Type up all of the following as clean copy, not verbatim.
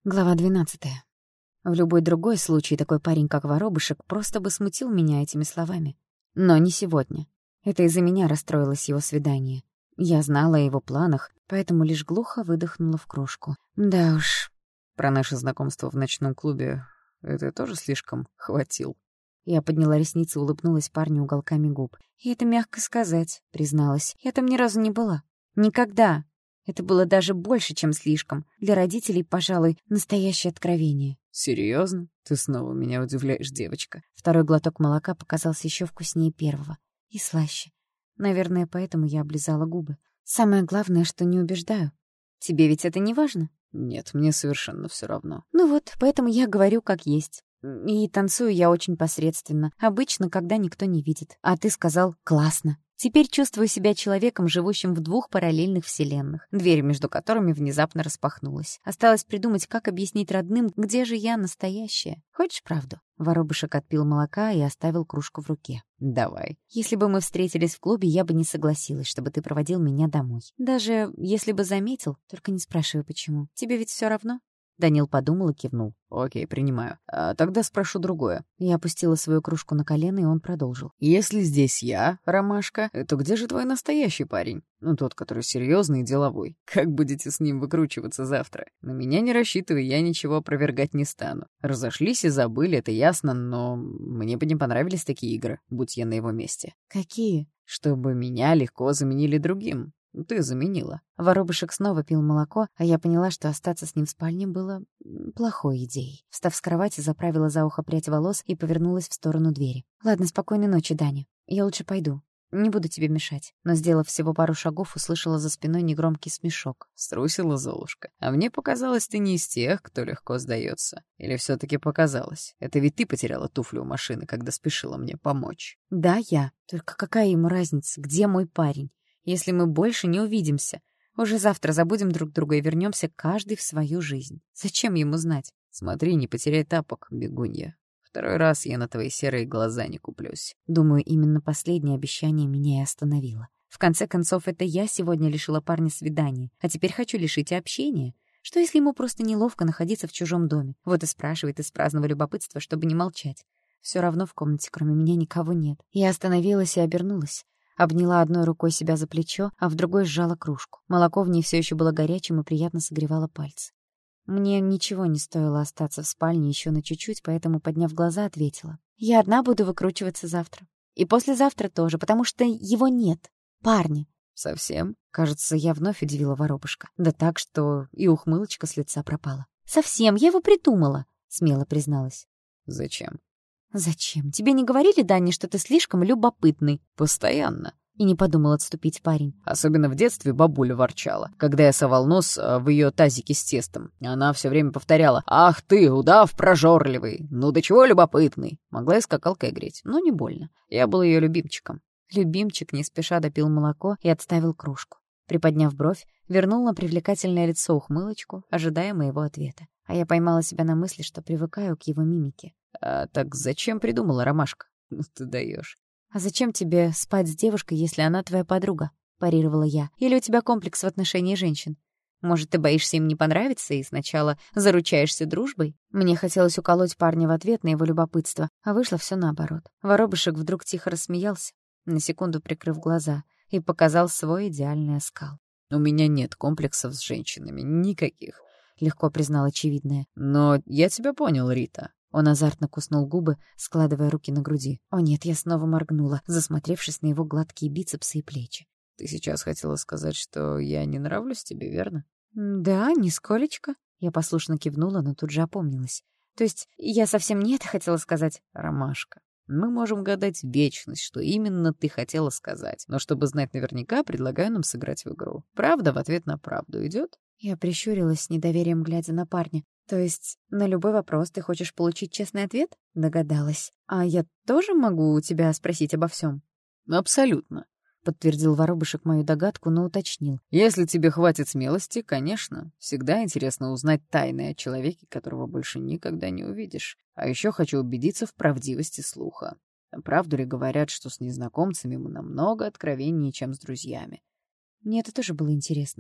Глава 12. В любой другой случай такой парень, как Воробышек, просто бы смутил меня этими словами. Но не сегодня. Это из-за меня расстроилось его свидание. Я знала о его планах, поэтому лишь глухо выдохнула в кружку. Да уж. Про наше знакомство в ночном клубе это тоже слишком хватил. Я подняла ресницы и улыбнулась парню уголками губ. И это мягко сказать, призналась. Я там ни разу не была. Никогда. Это было даже больше, чем слишком. Для родителей, пожалуй, настоящее откровение. Серьезно? Ты снова меня удивляешь, девочка. Второй глоток молока показался еще вкуснее первого. И слаще. Наверное, поэтому я облизала губы. Самое главное, что не убеждаю. Тебе ведь это не важно? Нет, мне совершенно все равно. Ну вот, поэтому я говорю как есть. И танцую я очень посредственно. Обычно, когда никто не видит. А ты сказал «классно». Теперь чувствую себя человеком, живущим в двух параллельных вселенных, дверь между которыми внезапно распахнулась. Осталось придумать, как объяснить родным, где же я настоящая. Хочешь правду? Воробышек отпил молока и оставил кружку в руке. Давай. Если бы мы встретились в клубе, я бы не согласилась, чтобы ты проводил меня домой. Даже если бы заметил, только не спрашивай, почему. Тебе ведь все равно? Данил подумал и кивнул. Окей, принимаю. А тогда спрошу другое. Я опустила свою кружку на колено, и он продолжил. Если здесь я, Ромашка, то где же твой настоящий парень? Ну, тот, который серьезный и деловой. Как будете с ним выкручиваться завтра? На меня не рассчитывай, я ничего опровергать не стану. Разошлись и забыли, это ясно, но мне бы не понравились такие игры, будь я на его месте. Какие? Чтобы меня легко заменили другим. Ты заменила. Воробышек снова пил молоко, а я поняла, что остаться с ним в спальне было плохой идеей. Встав с кровати, заправила за ухо прядь волос и повернулась в сторону двери. «Ладно, спокойной ночи, Даня. Я лучше пойду. Не буду тебе мешать». Но, сделав всего пару шагов, услышала за спиной негромкий смешок. Струсила Золушка. А мне показалось, ты не из тех, кто легко сдается. Или все-таки показалось? Это ведь ты потеряла туфлю у машины, когда спешила мне помочь. «Да, я. Только какая ему разница, где мой парень? Если мы больше не увидимся, уже завтра забудем друг друга и вернемся каждый в свою жизнь. Зачем ему знать?» Смотри, не потеряй тапок, бегунья. Второй раз я на твои серые глаза не куплюсь. Думаю, именно последнее обещание меня и остановило. В конце концов, это я сегодня лишила парня свидания, а теперь хочу лишить и общения. Что, если ему просто неловко находиться в чужом доме? Вот и спрашивает из праздного любопытства, чтобы не молчать. Все равно в комнате кроме меня никого нет. Я остановилась и обернулась. Обняла одной рукой себя за плечо, а в другой сжала кружку. Молоко в ней все еще было горячим и приятно согревало пальцы. Мне ничего не стоило остаться в спальне еще на чуть-чуть, поэтому, подняв глаза, ответила. «Я одна буду выкручиваться завтра. И послезавтра тоже, потому что его нет. Парня». Совсем? Кажется, я вновь удивила Воробушка. Да так, что и ухмылочка с лица пропала. «Совсем, я его придумала», — смело призналась. Зачем? «Зачем? Тебе не говорили, Даня, что ты слишком любопытный?» Постоянно. И не подумал отступить парень. Особенно в детстве бабуля ворчала, когда я совал нос в ее тазике с тестом. Она все время повторяла: «Ах ты, удав прожорливый! Ну до чего любопытный!» Могла и скакалкой греть, но не больно. Я был ее любимчиком. Любимчик не спеша допил молоко и отставил кружку. Приподняв бровь, вернул на привлекательное лицо ухмылочку, ожидая моего ответа. А я поймала себя на мысли, что привыкаю к его мимике. «А так зачем придумала, Ромашка? Ну ты даешь. «А зачем тебе спать с девушкой, если она твоя подруга?» — парировала я. «Или у тебя комплекс в отношении женщин? Может, ты боишься им не понравиться и сначала заручаешься дружбой?» Мне хотелось уколоть парня в ответ на его любопытство, а вышло все наоборот. Воробышек вдруг тихо рассмеялся, на секунду прикрыв глаза, и показал свой идеальный оскал. «У меня нет комплексов с женщинами, никаких», — легко признал очевидное. «Но я тебя понял, Рита». Он азартно куснул губы, складывая руки на груди. О нет, я снова моргнула, засмотревшись на его гладкие бицепсы и плечи. «Ты сейчас хотела сказать, что я не нравлюсь тебе, верно?» «Да, нисколечко». Я послушно кивнула, но тут же опомнилась. «То есть я совсем не это хотела сказать?» «Ромашка, мы можем гадать вечность, что именно ты хотела сказать. Но чтобы знать наверняка, предлагаю нам сыграть в игру. Правда в ответ на правду идет?» Я прищурилась с недоверием, глядя на парня. «То есть на любой вопрос ты хочешь получить честный ответ?» Догадалась. «А я тоже могу у тебя спросить обо всем?» «Абсолютно», — подтвердил Воробышек мою догадку, но уточнил. «Если тебе хватит смелости, конечно. Всегда интересно узнать тайны о человеке, которого больше никогда не увидишь. А еще хочу убедиться в правдивости слуха. Правду ли говорят, что с незнакомцами мы намного откровеннее, чем с друзьями?» Мне это тоже было интересно.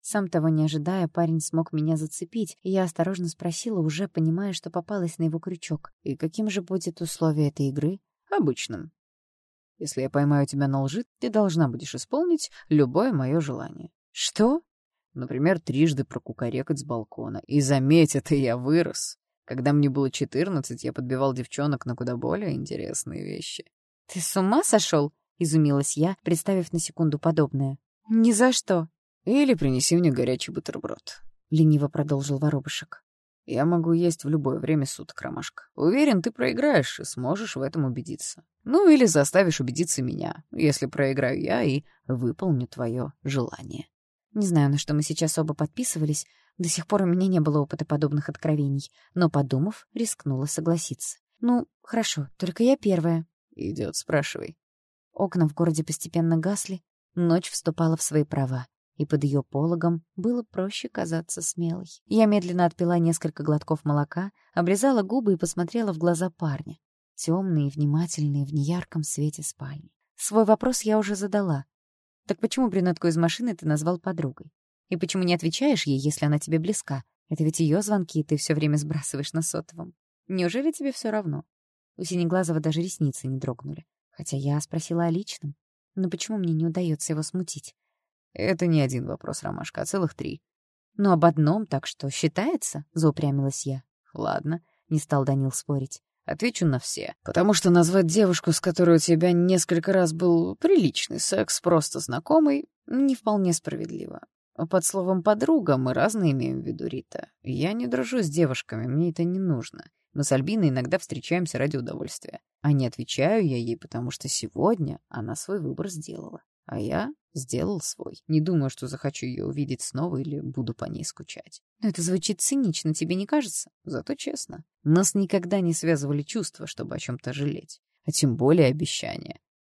Сам того не ожидая, парень смог меня зацепить, и я осторожно спросила, уже понимая, что попалась на его крючок. «И каким же будет условие этой игры?» «Обычным. Если я поймаю тебя на лжи, ты должна будешь исполнить любое мое желание». «Что?» Например, трижды прокукарекать с балкона. И заметь, это я вырос. Когда мне было 14, я подбивал девчонок на куда более интересные вещи. «Ты с ума сошел?» — изумилась я, представив на секунду подобное. «Ни за что!» «Или принеси мне горячий бутерброд», — лениво продолжил воробушек. «Я могу есть в любое время суток, Ромашка. Уверен, ты проиграешь и сможешь в этом убедиться. Ну или заставишь убедиться меня, если проиграю я и выполню твое желание». Не знаю, на что мы сейчас оба подписывались. До сих пор у меня не было опыта подобных откровений. Но, подумав, рискнула согласиться. «Ну, хорошо, только я первая». «Идет, спрашивай». Окна в городе постепенно гасли, ночь вступала в свои права, и под ее пологом было проще казаться смелой. Я медленно отпила несколько глотков молока, облизала губы и посмотрела в глаза парня, темные и внимательные в неярком свете спальни. Свой вопрос я уже задала. «Так почему брюнетку из машины ты назвал подругой? И почему не отвечаешь ей, если она тебе близка? Это ведь ее звонки ты все время сбрасываешь на сотовом. Неужели тебе все равно?» У Синеглазого даже ресницы не дрогнули. Хотя я спросила о личном. Но почему мне не удается его смутить? «Это не один вопрос, Ромашка, а целых 3. «Ну, об одном, так что считается?» — заупрямилась я. «Ладно», — не стал Данил спорить. «отвечу на все. Потому что назвать девушку, с которой у тебя несколько раз был приличный секс, просто знакомый, не вполне справедливо. Под словом «подруга» мы разные имеем в виду, Рита. Я не дружу с девушками, мне это не нужно. Мы с Альбиной иногда встречаемся ради удовольствия. А не отвечаю я ей, потому что сегодня она свой выбор сделала. А я сделал свой. Не думаю, что захочу ее увидеть снова или буду по ней скучать». Но это звучит цинично, тебе не кажется? Зато честно. Нас никогда не связывали чувства, чтобы о чем-то жалеть. А тем более обещания.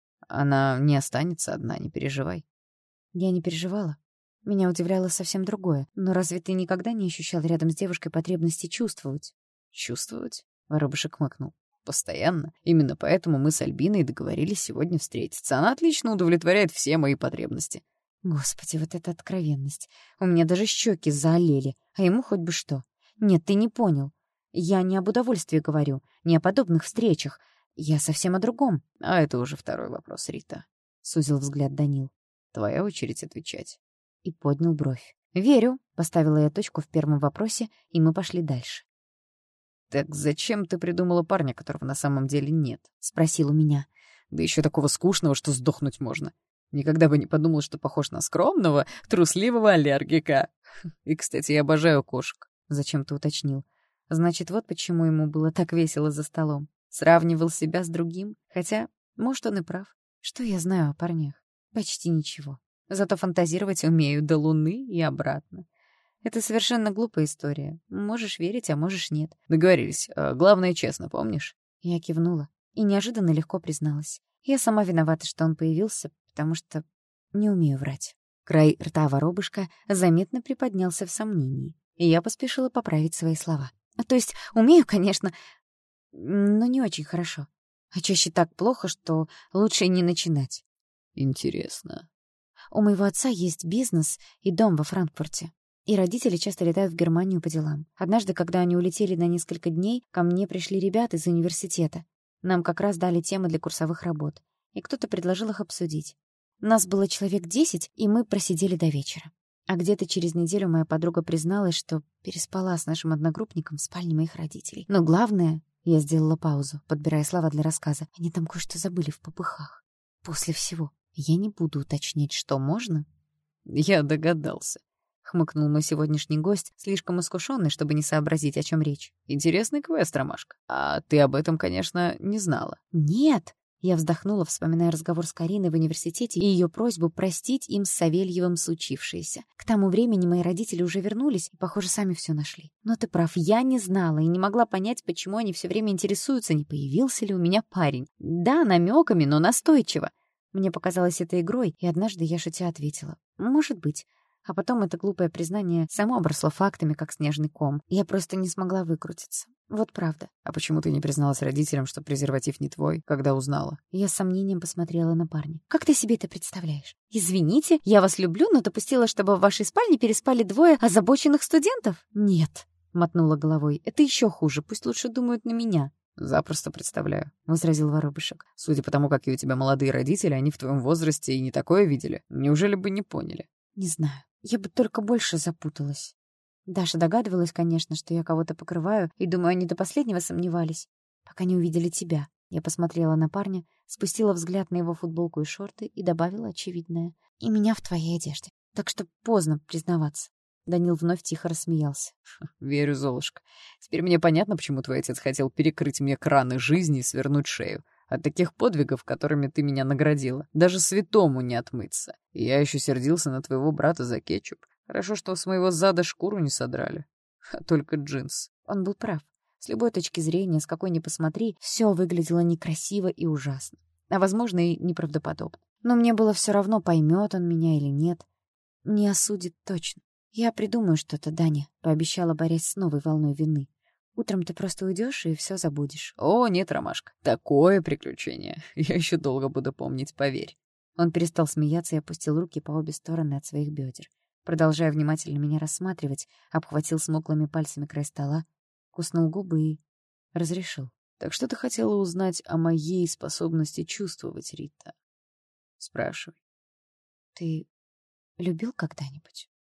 Она не останется одна, не переживай. Я не переживала. Меня удивляло совсем другое. Но разве ты никогда не ощущал рядом с девушкой потребности чувствовать? Чувствовать? Воробушек хмыкнул. Постоянно. Именно поэтому мы с Альбиной договорились сегодня встретиться. Она отлично удовлетворяет все мои потребности. Господи, вот эта откровенность. У меня даже щеки заолели, а ему хоть бы что. Нет, ты не понял. Я не об удовольствии говорю, не о подобных встречах. Я совсем о другом. А это уже второй вопрос, Рита. Сузил взгляд Данил. Твоя очередь отвечать. И поднял бровь. «Верю», — поставила я точку в первом вопросе, и мы пошли дальше. «Так зачем ты придумала парня, которого на самом деле нет?» — спросил у меня. «Да еще такого скучного, что сдохнуть можно. Никогда бы не подумал, что похож на скромного, трусливого аллергика. И, кстати, я обожаю кошек», — зачем-то уточнил. Значит, вот почему ему было так весело за столом. Сравнивал себя с другим, хотя, может, он и прав. Что я знаю о парнях? Почти ничего. Зато фантазировать умею до Луны и обратно. Это совершенно глупая история. Можешь верить, а можешь нет. Договорились. Главное, честно, помнишь? Я кивнула и неожиданно легко призналась. Я сама виновата, что он появился, потому что не умею врать. Край рта воробушка заметно приподнялся в сомнении, и я поспешила поправить свои слова. То есть умею, конечно, но не очень хорошо. А чаще так плохо, что лучше и не начинать. Интересно. У моего отца есть бизнес и дом во Франкфурте. И родители часто летают в Германию по делам. Однажды, когда они улетели на несколько дней, ко мне пришли ребята из университета. Нам как раз дали темы для курсовых работ, и кто-то предложил их обсудить. Нас было человек 10, и мы просидели до вечера. А где-то через неделю моя подруга призналась, что переспала с нашим одногруппником в спальне моих родителей. Но главное, я сделала паузу, подбирая слова для рассказа, они там кое-что забыли в попыхах. После всего. Я не буду уточнять, что можно. Я догадался. Хмыкнул мой сегодняшний гость, слишком искушенный, чтобы не сообразить, о чем речь. Интересный квест, Ромашка. А ты об этом, конечно, не знала. Нет. Я вздохнула, вспоминая разговор с Кариной в университете и ее просьбу простить им с Савельевым случившееся. К тому времени мои родители уже вернулись и, похоже, сами все нашли. Но ты прав, я не знала и не могла понять, почему они все время интересуются, не появился ли у меня парень. Да, намеками, но настойчиво. Мне показалось это игрой, и однажды я шутя ответила: «Может быть». А потом это глупое признание само обросло фактами, как снежный ком. Я просто не смогла выкрутиться. Вот правда. А почему ты не призналась родителям, что презерватив не твой, когда узнала? Я с сомнением посмотрела на парня. Как ты себе это представляешь? Извините, я вас люблю, но допустила, чтобы в вашей спальне переспали двое озабоченных студентов? Нет, мотнула головой. Это еще хуже, пусть лучше думают на меня. «Запросто представляю», — возразил Воробышек. «Судя по тому, какие у тебя молодые родители, они в твоем возрасте и не такое видели. Неужели бы не поняли?» Не знаю, я бы только больше запуталась. Даша догадывалась, конечно, что я кого-то покрываю, и, думаю, они до последнего сомневались, пока не увидели тебя. Я посмотрела на парня, спустила взгляд на его футболку и шорты и добавила очевидное. И меня в твоей одежде. Так что поздно признаваться. Данил вновь тихо рассмеялся. «Верю, Золушка. Теперь мне понятно, почему твой отец хотел перекрыть мне краны жизни и свернуть шею. От таких подвигов, которыми ты меня наградила, даже святому не отмыться. И я еще сердился на твоего брата за кетчуп. Хорошо, что с моего зада шкуру не содрали, а только джинс». Он был прав. С любой точки зрения, с какой ни посмотри, все выглядело некрасиво и ужасно. А, возможно, и неправдоподобно. Но мне было все равно, поймет он меня или нет. Не осудит точно. «Я придумаю что-то, Даня», — пообещала, борясь с новой волной вины. «Утром ты просто уйдешь и все забудешь». «О, нет, Ромашка, такое приключение. Я еще долго буду помнить, поверь». Он перестал смеяться и опустил руки по обе стороны от своих бедер. Продолжая внимательно меня рассматривать, обхватил смуглыми пальцами край стола, куснул губы и разрешил. «Так что ты хотела узнать о моей способности чувствовать, Рита?» «Спрашивай». «Ты любил когда-нибудь?»